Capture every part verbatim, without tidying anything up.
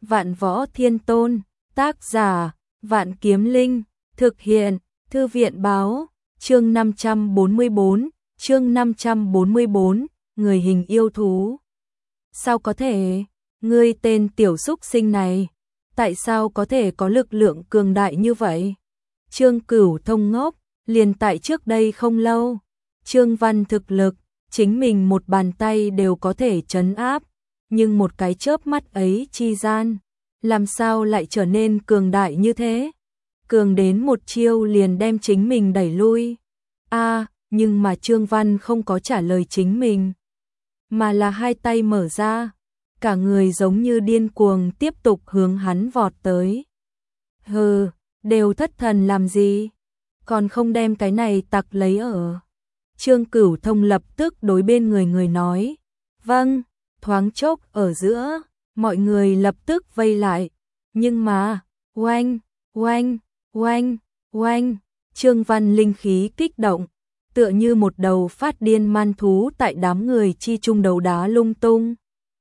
Vạn Võ Thiên Tôn, tác giả, Vạn Kiếm Linh, thực hiện, Thư viện báo, chương năm trăm bốn mươi bốn, chương năm trăm bốn mươi bốn, người hình yêu thú. Sao có thể, ngươi tên tiểu súc sinh này, tại sao có thể có lực lượng cường đại như vậy? Trương Cửu Thông ngốc, liền tại trước đây không lâu, Trương Văn thực lực, chính mình một bàn tay đều có thể trấn áp, nhưng một cái chớp mắt ấy chi gian, làm sao lại trở nên cường đại như thế? Cường đến một chiêu liền đem chính mình đẩy lui. A, à, nhưng mà Trương Văn không có trả lời chính mình, mà là hai tay mở ra, cả người giống như điên cuồng tiếp tục hướng hắn vọt tới. Hừ, đều thất thần làm gì? Còn không đem cái này tặc lấy ở. Trương Cửu Thông lập tức đối bên người người nói. Vâng, thoáng chốc ở giữa, mọi người lập tức vây lại. Nhưng mà, oanh, oanh, oanh, oanh, Trương Văn linh khí kích động, tựa như một đầu phát điên man thú tại đám người chi trung đấu đá lung tung.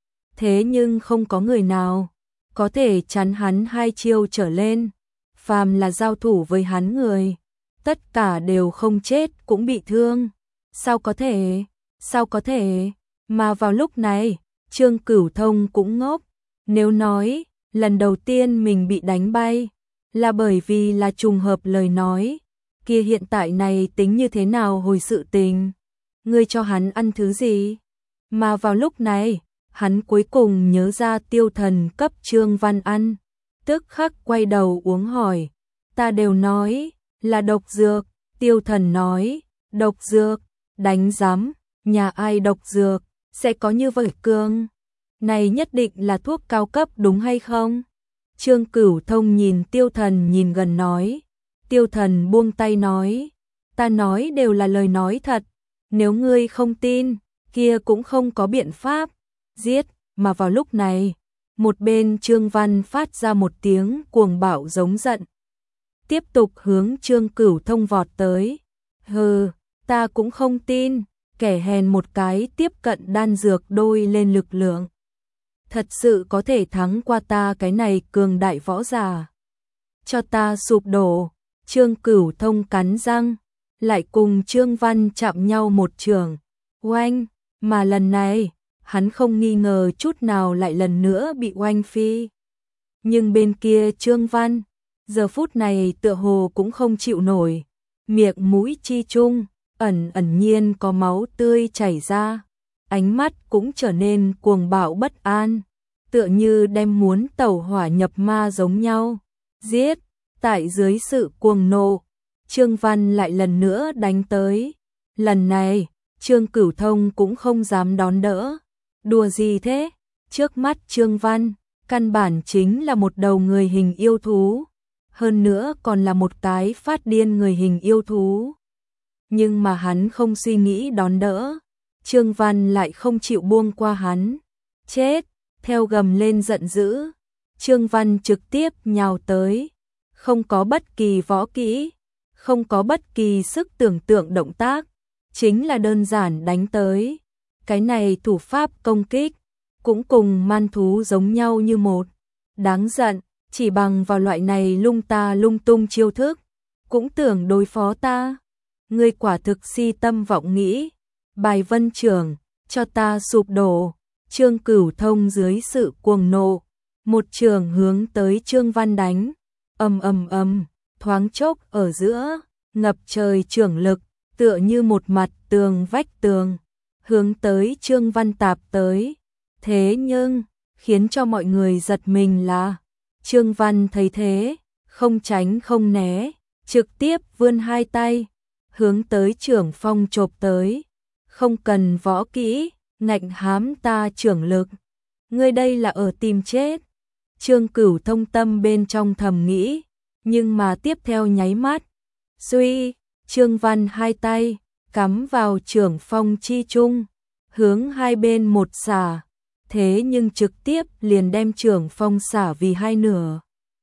Thế nhưng không có người nào có thể chắn hắn hai chiêu trở lên, phàm là giao thủ với hắn người, tất cả đều không chết cũng bị thương. Sao có thể, sao có thể, mà vào lúc này, Trương Cửu Thông cũng ngốc, nếu nói, lần đầu tiên mình bị đánh bay, là bởi vì là trùng hợp lời nói, kia hiện tại này tính như thế nào hồi sự tình, ngươi cho hắn ăn thứ gì, mà vào lúc này, hắn cuối cùng nhớ ra tiêu thần cấp Trương Văn ăn, tức khắc quay đầu uống hỏi, ta đều nói, là độc dược, tiêu thần nói, độc dược, đánh giám, nhà ai độc dược, sẽ có như vậy cương, này nhất định là thuốc cao cấp đúng hay không? Trương Cửu Thông nhìn tiêu thần nhìn gần nói, tiêu thần buông tay nói, ta nói đều là lời nói thật, nếu ngươi không tin, kia cũng không có biện pháp, giết, mà vào lúc này, một bên Trương Văn phát ra một tiếng cuồng bạo giống giận, tiếp tục hướng Trương Cửu Thông vọt tới, hừ, ta cũng không tin, kẻ hèn một cái tiếp cận đan dược đôi lên lực lượng. Thật sự có thể thắng qua ta cái này cường đại võ giả. Cho ta sụp đổ, Trương Cửu Thông cắn răng, lại cùng Trương Văn chạm nhau một trường, oanh, mà lần này, hắn không nghi ngờ chút nào lại lần nữa bị oanh phi. Nhưng bên kia Trương Văn, giờ phút này tựa hồ cũng không chịu nổi, miệng mũi chi chung, ẩn ẩn nhiên có máu tươi chảy ra, ánh mắt cũng trở nên cuồng bạo bất an, tựa như đem muốn tẩu hỏa nhập ma giống nhau. Giết, tại dưới sự cuồng nộ, Trương Văn lại lần nữa đánh tới. Lần này, Trương Cửu Thông cũng không dám đón đỡ. Đùa gì thế? Trước mắt Trương Văn, căn bản chính là một đầu người hình yêu thú, hơn nữa còn là một cái phát điên người hình yêu thú. Nhưng mà hắn không suy nghĩ đón đỡ, Trương Văn lại không chịu buông qua hắn. Chết, theo gầm lên giận dữ, Trương Văn trực tiếp nhào tới, không có bất kỳ võ kỹ, không có bất kỳ sức tưởng tượng động tác, chính là đơn giản đánh tới. Cái này thủ pháp công kích, cũng cùng man thú giống nhau như một. Đáng giận, chỉ bằng vào loại này lung ta lung tung chiêu thức, cũng tưởng đối phó ta. Ngươi quả thực si tâm vọng nghĩ, bài vân trưởng, cho ta sụp đổ. Trương Cửu Thông dưới sự cuồng nộ, một trường hướng tới Trương Văn đánh, ầm ầm ầm, thoáng chốc ở giữa, ngập trời trưởng lực, tựa như một mặt tường vách tường, hướng tới Trương Văn tạp tới. Thế nhưng, khiến cho mọi người giật mình là, Trương Văn thấy thế, không tránh không né, trực tiếp vươn hai tay, hướng tới trưởng phong chộp tới, không cần võ kỹ, ngạnh hám ta trưởng lực. Ngươi đây là ở tìm chết. Trương Cửu Thông tâm bên trong thầm nghĩ, nhưng mà tiếp theo nháy mắt, suy, Trương Văn hai tay, cắm vào trưởng phong chi trung, hướng hai bên một xả, thế nhưng trực tiếp liền đem trưởng phong xả vì hai nửa.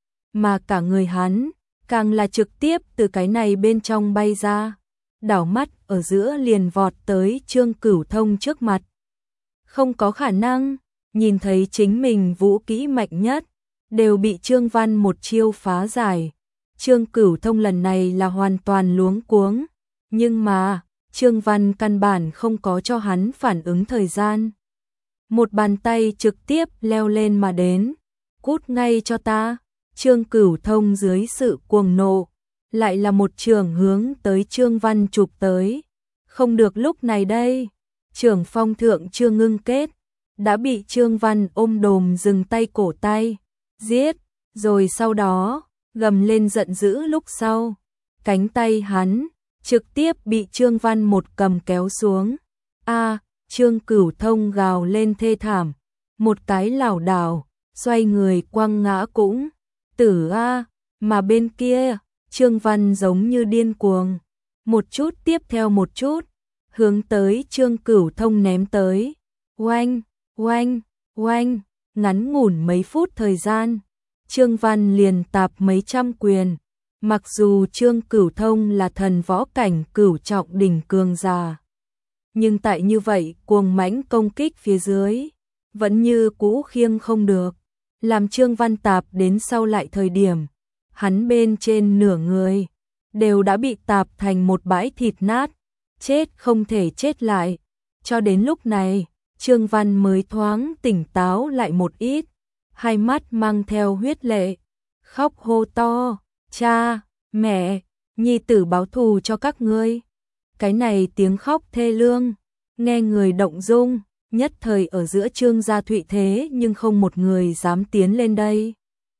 Mà cả người hắn, càng là trực tiếp từ cái này bên trong bay ra, đảo mắt ở giữa liền vọt tới Trương Cửu Thông trước mặt. Không có khả năng, nhìn thấy chính mình vũ kỹ mạnh nhất, đều bị Trương Văn một chiêu phá giải. Trương Cửu Thông lần này là hoàn toàn luống cuống, nhưng mà Trương Văn căn bản không có cho hắn phản ứng thời gian. Một bàn tay trực tiếp leo lên mà đến, cút ngay cho ta. Trương Cửu Thông dưới sự cuồng nộ, lại là một trường hướng tới Trương Văn chụp tới. Không được, lúc này đây, trưởng phong thượng chưa ngưng kết, đã bị Trương Văn ôm đồm dừng tay cổ tay, giết, rồi sau đó, gầm lên giận dữ. Lúc sau, cánh tay hắn trực tiếp bị Trương Văn một cầm kéo xuống. A, Trương Cửu Thông gào lên thê thảm, một cái lảo đảo, xoay người quăng ngã cũng tử a, mà bên kia, Trương Văn giống như điên cuồng, một chút tiếp theo một chút, hướng tới Trương Cửu Thông ném tới. Oanh, oanh, oanh, ngắn ngủn mấy phút thời gian, Trương Văn liền tạp mấy trăm quyền. Mặc dù Trương Cửu Thông là thần võ cảnh cửu trọng đỉnh cường giả, nhưng tại như vậy cuồng mãnh công kích phía dưới, vẫn như cũ khiêng không được. Làm Trương Văn tạp đến sau lại thời điểm, hắn bên trên nửa người đều đã bị tạp thành một bãi thịt nát, chết không thể chết lại. Cho đến lúc này, Trương Văn mới thoáng tỉnh táo lại một ít, hai mắt mang theo huyết lệ, khóc hô to, cha, mẹ, nhi tử báo thù cho các ngươi. Cái này tiếng khóc thê lương, nghe người động dung, nhất thời ở giữa Trương gia thụy thế nhưng không một người dám tiến lên đây.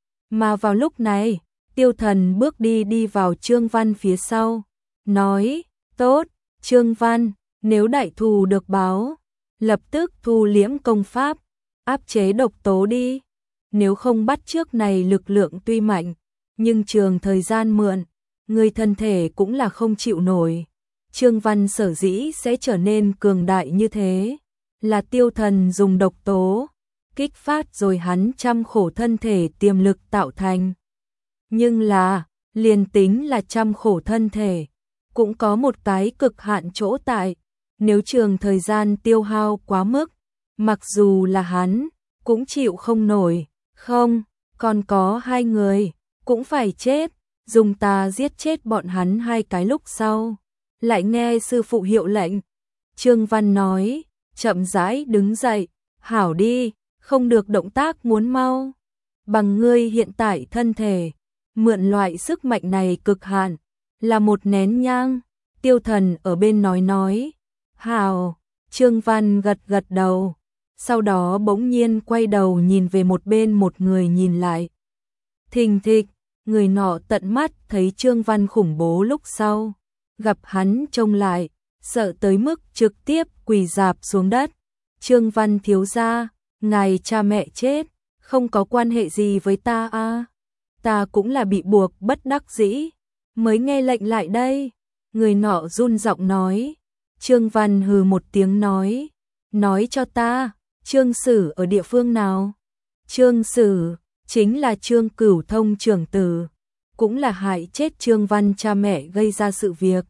Mà vào lúc này, Tiêu Thần bước đi đi vào Trương Văn phía sau, nói, tốt, Trương Văn, nếu đại thù được báo, lập tức thu liễm công pháp, áp chế độc tố đi. Nếu không bắt trước này lực lượng tuy mạnh, nhưng trường thời gian mượn, người thân thể cũng là không chịu nổi. Trương Văn sở dĩ sẽ trở nên cường đại như thế, là Tiêu Thần dùng độc tố kích phát rồi hắn trăm khổ thân thể tiềm lực tạo thành. Nhưng là, liền tính là trăm khổ thân thể, cũng có một cái cực hạn chỗ tại, nếu trường thời gian tiêu hao quá mức, mặc dù là hắn, cũng chịu không nổi. Không, còn có hai người, cũng phải chết, dùng ta giết chết bọn hắn hai cái. Lúc sau, lại nghe sư phụ hiệu lệnh. Trương Văn nói, chậm rãi đứng dậy, hảo đi, không được động tác muốn mau. Bằng ngươi hiện tại thân thể, mượn loại sức mạnh này cực hạn, là một nén nhang. Tiêu Thần ở bên nói nói, hảo. Trương Văn gật gật đầu, sau đó bỗng nhiên quay đầu nhìn về một bên, một người nhìn lại. Thình thịch, người nọ tận mắt thấy Trương Văn khủng bố lúc sau, gặp hắn trông lại, sợ tới mức trực tiếp quỳ rạp xuống đất. Trương Văn thiếu gia, ngài cha mẹ chết, không có quan hệ gì với ta a, à? Ta cũng là bị buộc bất đắc dĩ mới nghe lệnh lại đây. Người nọ run giọng nói. Trương Văn hừ một tiếng nói, nói cho ta, Trương Sử ở địa phương nào? Trương Sử chính là Trương Cửu Thông trưởng tử, cũng là hại chết Trương Văn cha mẹ gây ra sự việc.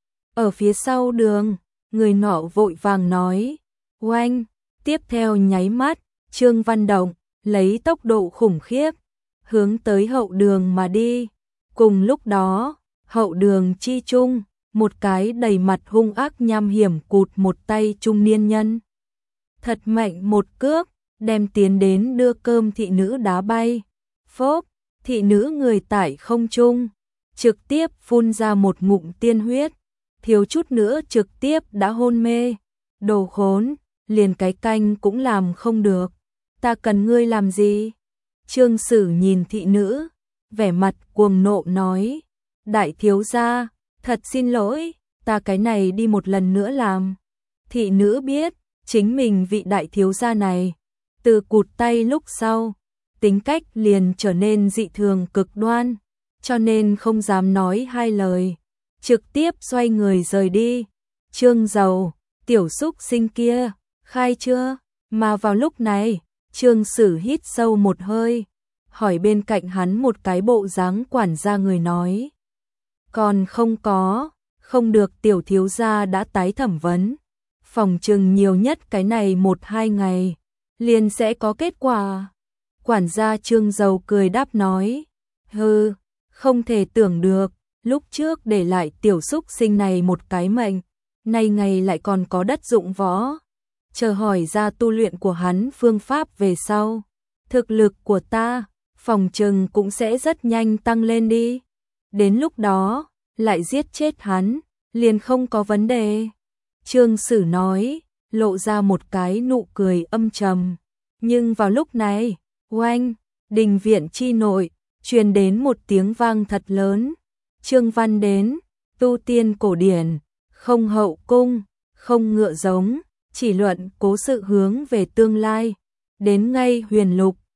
Ở phía sau đường, người nọ vội vàng nói, oanh, tiếp theo nháy mắt, Trương Văn động, lấy tốc độ khủng khiếp, hướng tới hậu đường mà đi. Cùng lúc đó, hậu đường chi trung, một cái đầy mặt hung ác nham hiểm cụt một tay trung niên nhân. Thật mạnh một cước, đem tiến đến đưa cơm thị nữ đá bay. Phốp, thị nữ người tại không trung, trực tiếp phun ra một ngụm tiên huyết, thiếu chút nữa trực tiếp đã hôn mê. Đồ khốn, liền cái canh cũng làm không được, ta cần ngươi làm gì? Trương Sử nhìn thị nữ, vẻ mặt cuồng nộ nói, đại thiếu gia, thật xin lỗi, ta cái này đi một lần nữa làm. Thị nữ biết, chính mình vị đại thiếu gia này, từ cụt tay lúc sau, tính cách liền trở nên dị thường cực đoan, cho nên không dám nói hai lời, trực tiếp xoay người rời đi. Trương Dầu, tiểu xúc sinh kia, khai chưa? Mà vào lúc này, Trương Sử hít sâu một hơi, hỏi bên cạnh hắn một cái bộ dáng quản gia người nói. Còn không có, không được, tiểu thiếu gia đã tái thẩm vấn. Phòng trừng nhiều nhất cái này một hai ngày, liền sẽ có kết quả. Quản gia Trương Dầu cười đáp nói, hừ, không thể tưởng được, lúc trước để lại tiểu xúc sinh này một cái mệnh, nay ngày lại còn có đất dụng võ. Chờ hỏi ra tu luyện của hắn phương pháp về sau, thực lực của ta, phòng trừng cũng sẽ rất nhanh tăng lên đi. Đến lúc đó, lại giết chết hắn, liền không có vấn đề. Trương Sử nói, lộ ra một cái nụ cười âm trầm. Nhưng vào lúc này, oanh, đình viện chi nội, truyền đến một tiếng vang thật lớn. Trương Văn đến, tu tiên cổ điển, không hậu cung, không ngựa giống, chỉ luận cố sự hướng về tương lai. Đến ngay huyền lục,